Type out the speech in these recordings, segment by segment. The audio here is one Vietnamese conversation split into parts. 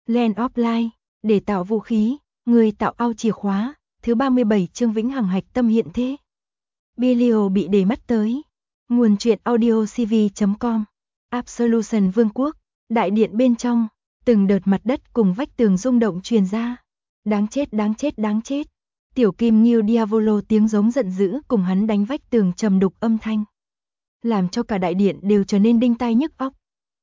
Land of Light, để tạo vũ khí, người tạo ao chìa khóa, thứ 37 chương vĩnh hằng hạch tâm hiện thế. Belial bị để mắt tới. Nguồn truyện audio cv.com. Absolution Vương quốc, đại điện bên trong, từng đợt mặt đất cùng vách tường rung động truyền ra. Đáng chết, đáng chết, đáng chết. Tiểu Kim Ngưu Diavolo tiếng giống giận dữ cùng hắn đánh vách tường trầm đục âm thanh, làm cho cả đại điện đều trở nên đinh tai nhức óc.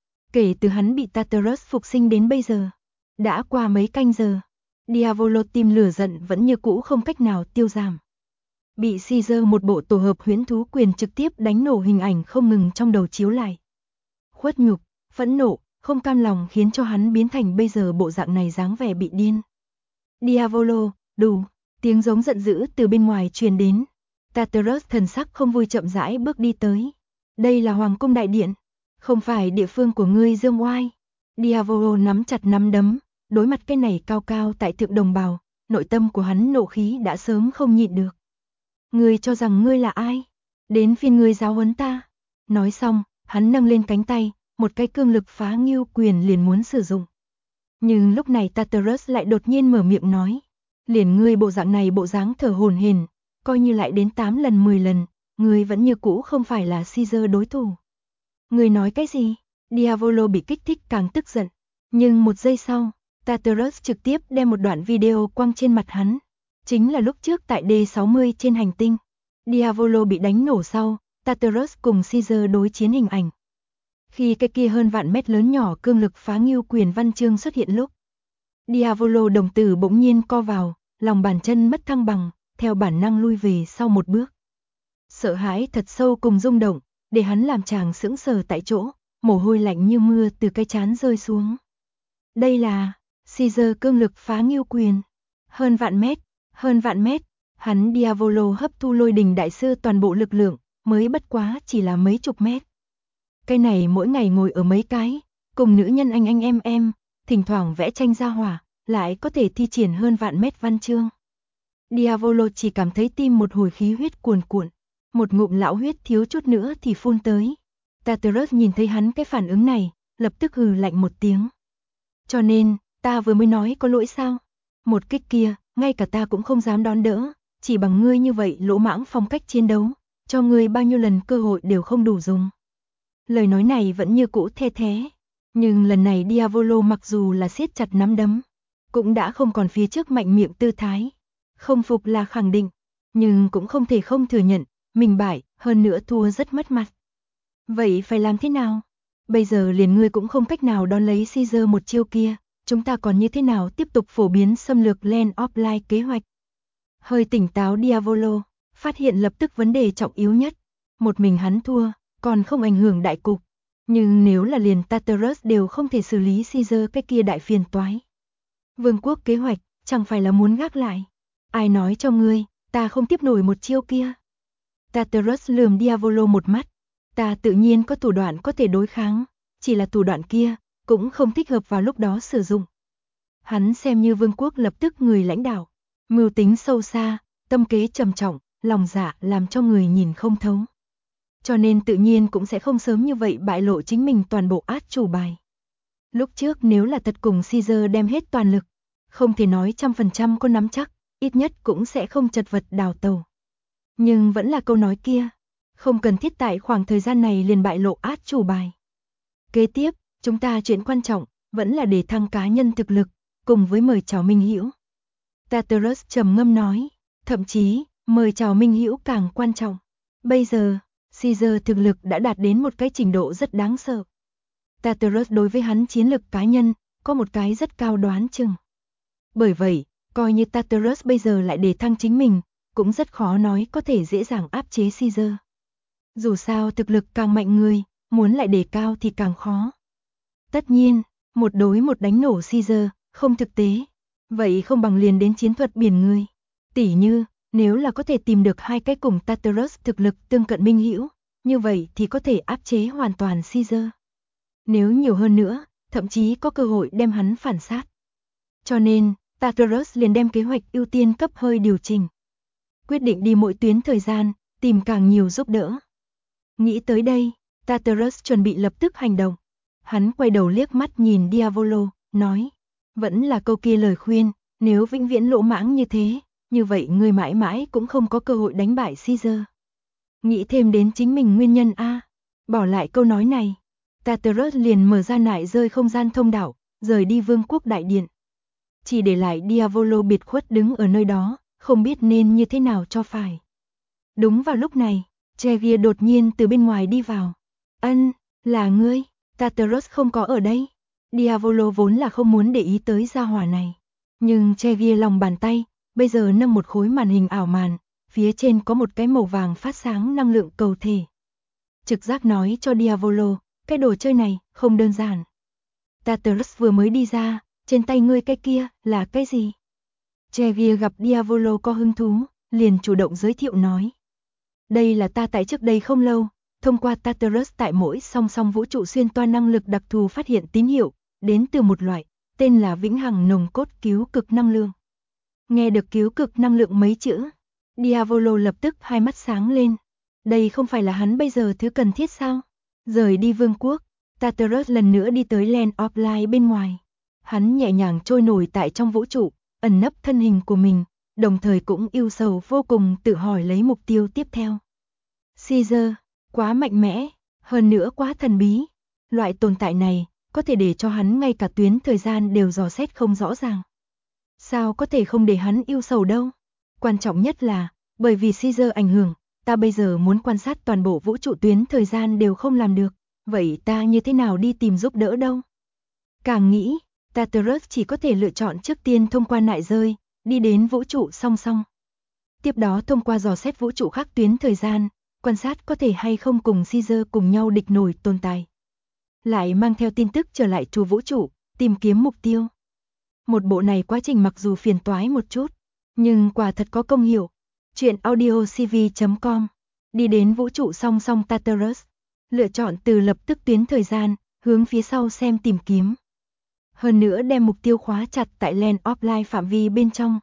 Kể từ hắn bị Tartarus phục sinh đến bây giờ, đã qua mấy canh giờ, Diavolo tim lửa giận vẫn như cũ không cách nào tiêu giảm. Bị Caesar một bộ tổ hợp huyễn thú quyền trực tiếp đánh nổ hình ảnh không ngừng trong đầu chiếu lại. Khuất nhục, phẫn nộ, không cam lòng khiến cho hắn biến thành bây giờ bộ dạng này dáng vẻ bị điên. Diavolo, đủ, tiếng giống giận dữ từ bên ngoài truyền đến. Tartarus thần sắc không vui chậm rãi bước đi tới. Đây là Hoàng cung đại điện, không phải địa phương của ngươi dương oai. Diavolo nắm chặt nắm đấm, đối mặt cái này cao cao tại thượng đồng bào, nội tâm của hắn nộ khí đã sớm không nhịn được. Ngươi cho rằng ngươi là ai? Đến phiên ngươi giáo huấn ta. Nói xong, hắn nâng lên cánh tay, một cái cương lực phá ngưu quyền liền muốn sử dụng. Nhưng lúc này Tartarus lại đột nhiên mở miệng nói, liền ngươi bộ dạng này bộ dáng thở hổn hển, coi như lại đến 8 lần 10 lần, ngươi vẫn như cũ không phải là Caesar đối thủ. Ngươi nói cái gì? Diavolo bị kích thích càng tức giận, nhưng một giây sau, Tartarus trực tiếp đem một đoạn video quăng trên mặt hắn. Chính là lúc trước tại D60 trên hành tinh, Diavolo bị đánh nổ sau, Tartarus cùng Caesar đối chiến hình ảnh. Khi cái kia hơn vạn mét lớn nhỏ cương lực phá ngưu quyền văn chương xuất hiện lúc, Diavolo đồng tử bỗng nhiên co vào, lòng bàn chân mất thăng bằng, theo bản năng lui về sau một bước. Sợ hãi thật sâu cùng rung động, để hắn làm chàng sững sờ tại chỗ, mồ hôi lạnh như mưa từ cái trán rơi xuống. Đây là Caesar cương lực phá ngưu quyền, hơn vạn mét, hắn Diavolo hấp thu lôi đình đại sư toàn bộ lực lượng, mới bất quá chỉ là mấy chục mét. Cái này mỗi ngày ngồi ở mấy cái, cùng nữ nhân anh em, thỉnh thoảng vẽ tranh ra hỏa, lại có thể thi triển hơn vạn mét văn chương. Diavolo chỉ cảm thấy tim một hồi khí huyết cuồn cuộn, một ngụm lão huyết thiếu chút nữa thì phun tới. Tartarus nhìn thấy hắn cái phản ứng này, lập tức hừ lạnh một tiếng. Cho nên, ta vừa mới nói có lỗi sao? Một kích kia, ngay cả ta cũng không dám đón đỡ, chỉ bằng ngươi như vậy lỗ mãng phong cách chiến đấu, cho ngươi bao nhiêu lần cơ hội đều không đủ dùng. Lời nói này vẫn như cũ the thế, nhưng lần này Diavolo mặc dù là siết chặt nắm đấm, cũng đã không còn phía trước mạnh miệng tư thái. Không phục là khẳng định, nhưng cũng không thể không thừa nhận, mình bại, hơn nữa thua rất mất mặt. Vậy phải làm thế nào? Bây giờ liền ngươi cũng không cách nào đón lấy Caesar một chiêu kia, chúng ta còn như thế nào tiếp tục phổ biến xâm lược Land of Light kế hoạch? Hơi tỉnh táo Diavolo, phát hiện lập tức vấn đề trọng yếu nhất. Một mình hắn thua, còn không ảnh hưởng đại cục. Nhưng nếu là liền Tartarus đều không thể xử lý Caesar cái kia đại phiền toái. Vương quốc kế hoạch, chẳng phải là muốn gác lại. Ai nói cho ngươi, ta không tiếp nổi một chiêu kia. Tartarus lườm Diavolo một mắt. Ta tự nhiên có thủ đoạn có thể đối kháng, chỉ là thủ đoạn kia, cũng không thích hợp vào lúc đó sử dụng. Hắn xem như vương quốc lập tức người lãnh đạo, mưu tính sâu xa, tâm kế trầm trọng, lòng dạ làm cho người nhìn không thấu. Cho nên tự nhiên cũng sẽ không sớm như vậy bại lộ chính mình toàn bộ át chủ bài. Lúc trước nếu là thật cùng Caesar đem hết toàn lực, không thể nói 100% có nắm chắc, ít nhất cũng sẽ không chật vật đào tàu. Nhưng vẫn là câu nói kia, không cần thiết tại khoảng thời gian này liền bại lộ át chủ bài. Kế tiếp, chúng ta chuyện quan trọng, vẫn là để thăng cá nhân thực lực, cùng với mời chào Minh Hữu. Tartarus trầm ngâm nói, thậm chí, mời chào Minh Hữu càng quan trọng. Bây giờ, Caesar thực lực đã đạt đến một cái trình độ rất đáng sợ. Tartarus đối với hắn chiến lực cá nhân, có một cái rất cao đoán chừng. Bởi vậy, coi như Tartarus bây giờ lại để thăng chính mình, cũng rất khó nói có thể dễ dàng áp chế Caesar. Dù sao thực lực càng mạnh người, muốn lại đề cao thì càng khó. Tất nhiên, một đối một đánh nổ Caesar, không thực tế. Vậy không bằng liền đến chiến thuật biển người. Tỉ như, nếu là có thể tìm được hai cái cùng Tartarus thực lực tương cận Minh Hữu, như vậy thì có thể áp chế hoàn toàn Caesar. Nếu nhiều hơn nữa, thậm chí có cơ hội đem hắn phản sát. Cho nên, Tartarus liền đem kế hoạch ưu tiên cấp hơi điều chỉnh. Quyết định đi mỗi tuyến thời gian, tìm càng nhiều giúp đỡ. Nghĩ tới đây, Tartarus chuẩn bị lập tức hành động. Hắn quay đầu liếc mắt nhìn Diavolo, nói, Vẫn là câu kia lời khuyên, nếu vĩnh viễn lỗ mãng như thế, như vậy ngươi mãi mãi cũng không có cơ hội đánh bại Caesar. Nghĩ thêm đến chính mình nguyên nhân a. Bỏ lại câu nói này, Tartarus liền mở ra nải rơi không gian thông đạo, rời đi vương quốc đại điện. Chỉ để lại Diavolo biệt khuất đứng ở nơi đó, không biết nên như thế nào cho phải. Đúng vào lúc này, Chegia đột nhiên từ bên ngoài đi vào. Ân, là ngươi, Tartarus không có ở đây. Diavolo vốn là không muốn để ý tới gia hỏa này. Nhưng Chegia lòng bàn tay, bây giờ nâng một khối màn hình ảo màn, phía trên có một cái màu vàng phát sáng năng lượng cầu thể. Trực giác nói cho Diavolo, cái đồ chơi này không đơn giản. Tartarus vừa mới đi ra, trên tay ngươi cái kia là cái gì? Chegia gặp Diavolo có hứng thú, liền chủ động giới thiệu nói. Đây là ta tại trước đây không lâu, thông qua Tartarus tại mỗi song song vũ trụ xuyên toa năng lực đặc thù phát hiện tín hiệu, đến từ một loại, tên là vĩnh hằng nồng cốt cứu cực năng lượng. Nghe được cứu cực năng lượng mấy chữ, Diavolo lập tức hai mắt sáng lên. Đây không phải là hắn bây giờ thứ cần thiết sao? Rời đi vương quốc, Tartarus lần nữa đi tới Land of Light bên ngoài. Hắn nhẹ nhàng trôi nổi tại trong vũ trụ, ẩn nấp thân hình của mình, đồng thời cũng ưu sầu vô cùng tự hỏi lấy mục tiêu tiếp theo. Caesar, quá mạnh mẽ, hơn nữa quá thần bí. Loại tồn tại này, có thể để cho hắn ngay cả tuyến thời gian đều dò xét không rõ ràng. Sao có thể không để hắn ưu sầu đâu? Quan trọng nhất là, bởi vì Caesar ảnh hưởng, ta bây giờ muốn quan sát toàn bộ vũ trụ tuyến thời gian đều không làm được. Vậy ta như thế nào đi tìm giúp đỡ đâu? Càng nghĩ, Tartarus chỉ có thể lựa chọn trước tiên thông qua nại rơi, đi đến vũ trụ song song. Tiếp đó thông qua dò xét vũ trụ khác tuyến thời gian, quan sát có thể hay không cùng Caesar cùng nhau địch nổi tồn tại. Lại mang theo tin tức trở lại trù vũ trụ, tìm kiếm mục tiêu. Một bộ này quá trình mặc dù phiền toái một chút, nhưng quả thật có công hiệu. Chuyện audiocv.com. Đi đến vũ trụ song song Tartarus, lựa chọn từ lập tức tuyến thời gian, hướng phía sau xem tìm kiếm. Hơn nữa đem mục tiêu khóa chặt tại Land of Light phạm vi bên trong.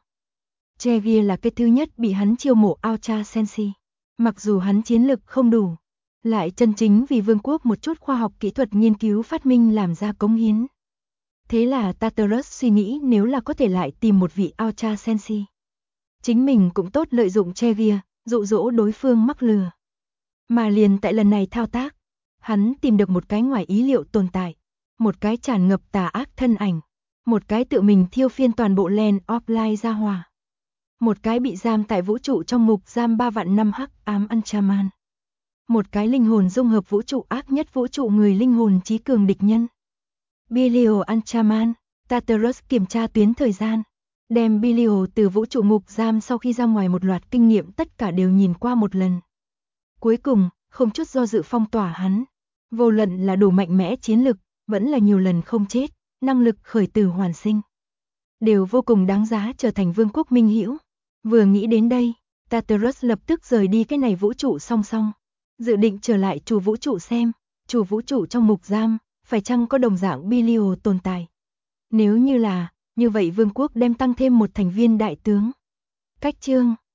Chegia là cái thứ nhất bị hắn chiêu mộ Ultra Sensi. Mặc dù hắn chiến lực không đủ, lại chân chính vì vương quốc một chút khoa học kỹ thuật nghiên cứu phát minh làm ra cống hiến. Thế là Tartarus suy nghĩ nếu là có thể lại tìm một vị Ultra Sensi. Chính mình cũng tốt lợi dụng Chegia, dụ dỗ đối phương mắc lừa. Mà liền tại lần này thao tác, hắn tìm được một cái ngoài ý liệu tồn tại. Một cái tràn ngập tà ác thân ảnh. Một cái tự mình thiêu phiên toàn bộ Land of Light ra hỏa. Một cái bị giam tại vũ trụ trong ngục giam 3 vạn năm hắc ám Anchaman. Một cái linh hồn dung hợp vũ trụ ác nhất vũ trụ người linh hồn trí cường địch nhân. Belial Anchaman. Tartarus kiểm tra tuyến thời gian. Đem Belial từ vũ trụ ngục giam sau khi ra ngoài một loạt kinh nghiệm tất cả đều nhìn qua một lần. Cuối cùng, không chút do dự phong tỏa hắn. Vô luận là đủ mạnh mẽ chiến lực, vẫn là nhiều lần không chết, năng lực khởi tử hoàn sinh. Đều vô cùng đáng giá trở thành vương quốc minh hữu. Vừa nghĩ đến đây, Tartarus lập tức rời đi cái này vũ trụ song song. Dự định trở lại chủ vũ trụ xem, chủ vũ trụ trong ngục giam, phải chăng có đồng dạng Belial tồn tại. Nếu như là, như vậy vương quốc đem tăng thêm một thành viên đại tướng. Cách chương